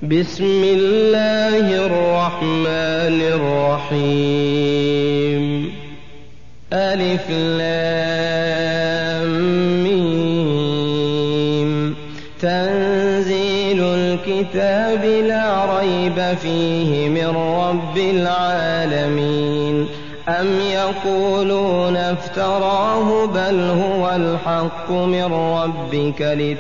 بسم الله الرحمن الرحيم. ألف لام ميم. تنزيل الكتاب لا ريب فيه من رب العالمين. أم يقولون افتراه بل هو الحق من ربك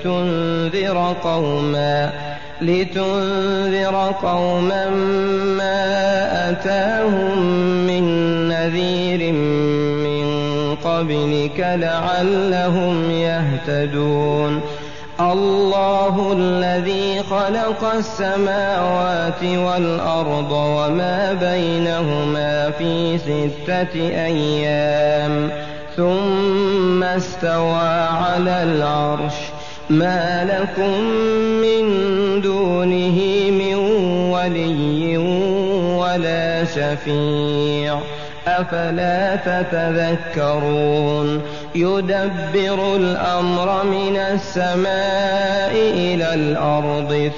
لتنذر قوما ما أتاهم من نذير من قبلك لعلهم يهتدون. الله الذي خلق السماوات والأرض وما بينهما في 6 أيام ثم استوى على العرش. ما لكم من دونه من ولي ولا شفيع أفلا تتذكرون. يدبر الأمر من السماء إلى الأرض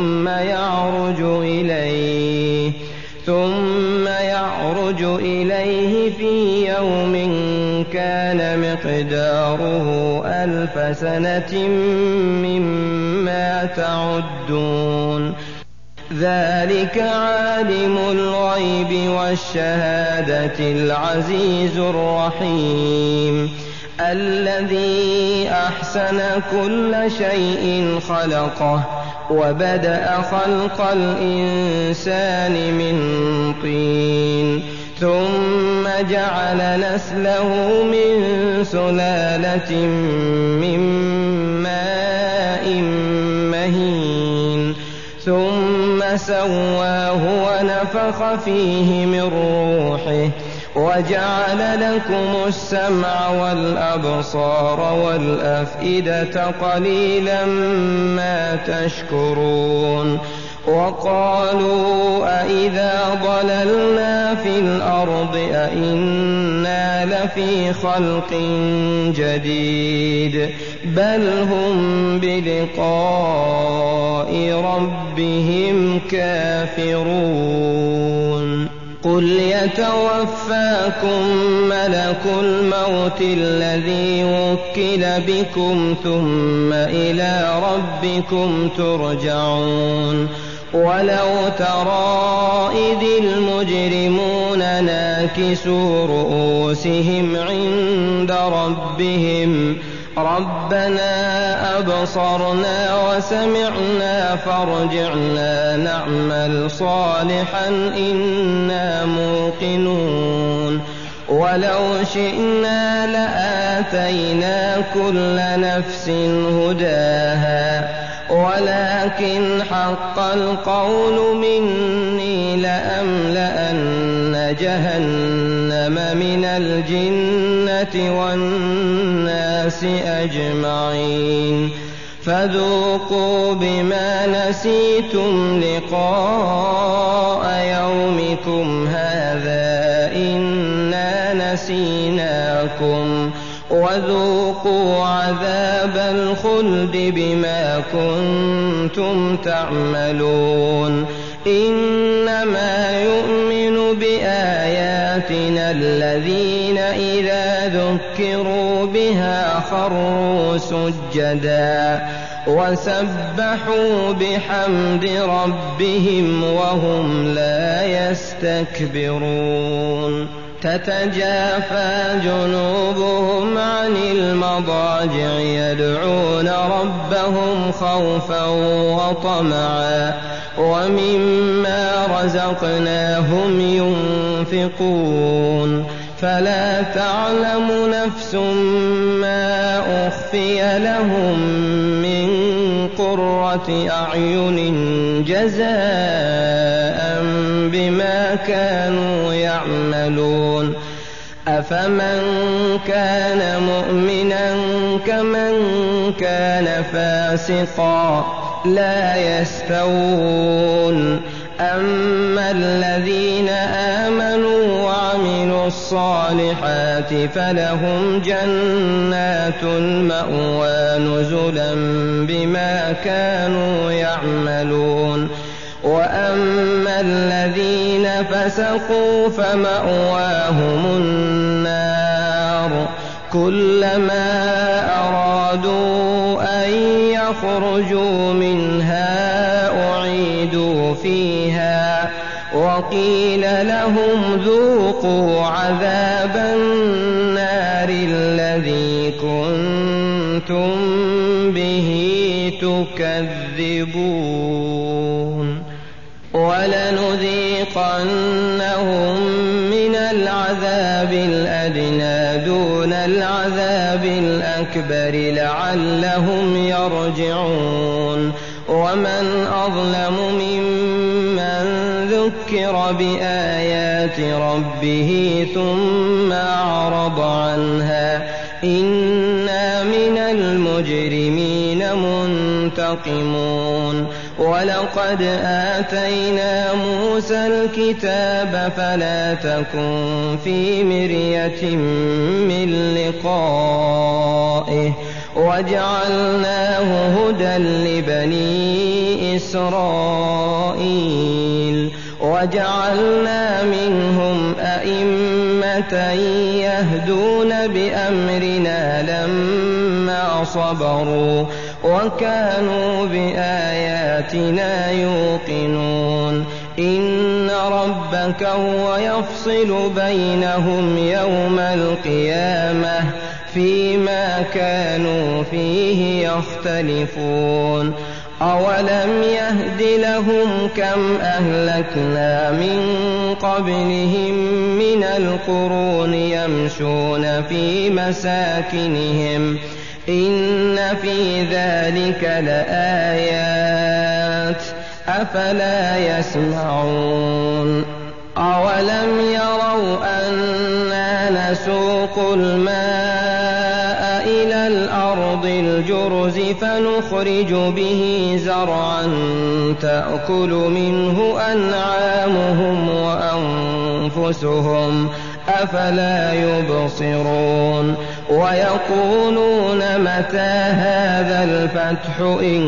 ثم يعرج إليه في يوم كان مقداره 1000 سنة مما تعدون. ذلك عالم الغيب والشهادة العزيز الرحيم. الذي أحسن كل شيء خلقه وبدأ خلق الإنسان من طين ثم جعل نسله من سلالة من ماء مهين ثم سواه ونفخ فيه من روحه وجعل لكم السمع والأبصار والأفئدة قليلا ما تشكرون. وقالوا أإذا ضللنا في الأرض أإنا لفي خلق جديد بل هم بلقاء ربهم كافرون. قل يتوفاكم ملك الموت الذي وكل بكم ثم إلى ربكم ترجعون. ولو ترى إذ المجرمون ناكسوا رؤوسهم عند ربهم ربنا أبصرنا وسمعنا فارجعنا نعمل صالحا إنا موقنون. ولو شئنا لآتينا كل نفس هداها ولكن حق القول مني لأملأن جهنم من الجنة والناس أجمعين. فذوقوا بما نسيتم لقاء يومكم هذا إنا نسيناكم وذوقوا عذاب الخلد بما كنتم تعملون. إنما يؤمن بآياتنا الذين إذا ذكروا بها خروا سجدا وسبحوا بحمد ربهم وهم لا يستكبرون. تتجافى جنوبهم عن المضاجع يدعون ربهم خوفا وطمعا ومما رزقناهم ينفقون. فلا تعلم نفس ما أخفي لهم من قرة أعين جزاء بما كانوا يعملون. أفمن كان مؤمنا كمن كان فاسقا لا يستوون. أما الذين آمنوا وعملوا الصالحات فلهم جنات المأوى نزلا بما كانوا يعملون. وأما الذين فسقوا فمأواهم النار كلما أرادوا أن يخرجوا منها أعيدوا فيها وقيل لهم ذوقوا عذاب النار الذي كنتم به تكذبون ولنذيقنهم من العذاب الأدنى دون العذاب الأكبر لعلهم يرجعون ومن أظلم ممن ذكر بآيات ربه ثم أعرض عنها إنا من المجرمين منتقمون ولقد آتينا موسى الكتاب فلا تكن في مرية من لقائه وجعلناه هدى لبني إسرائيل وجعلنا منهم أئمة يهدون بأمرنا لما صبروا وكانوا بآياتنا يوقنون إن ربك هو يفصل بينهم يوم القيامة فيما كانوا فيه يختلفون أولم يهد لهم كم أهلكنا من قبلهم من القرون يمشون في مساكنهم إن في ذلك لآيات أفلا يسمعون أولم يروا أنا نسوق الماء إلى الأرض الجرز فنخرج به زرعا تأكل منه أنعامهم وأنفسهم أفلا يبصرون ويقولون متى هذا الفتح إن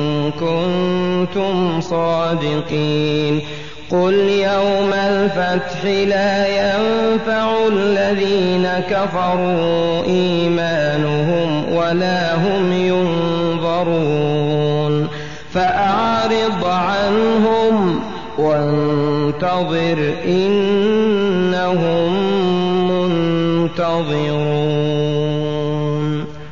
كنتم صادقين قل يوم الفتح لا ينفع الذين كفروا إيمانهم ولا هم ينظرون فأعرض عنهم وانتظر إنهم منتظرون.